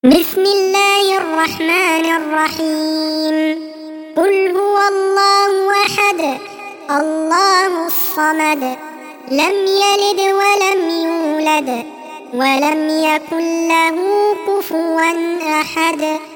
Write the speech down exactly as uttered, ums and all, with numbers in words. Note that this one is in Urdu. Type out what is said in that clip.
بسم الله الرحمن الرحيم قل هو الله أحد الله الصمد لم يلد ولم يولد ولم يكن له كفوا أحد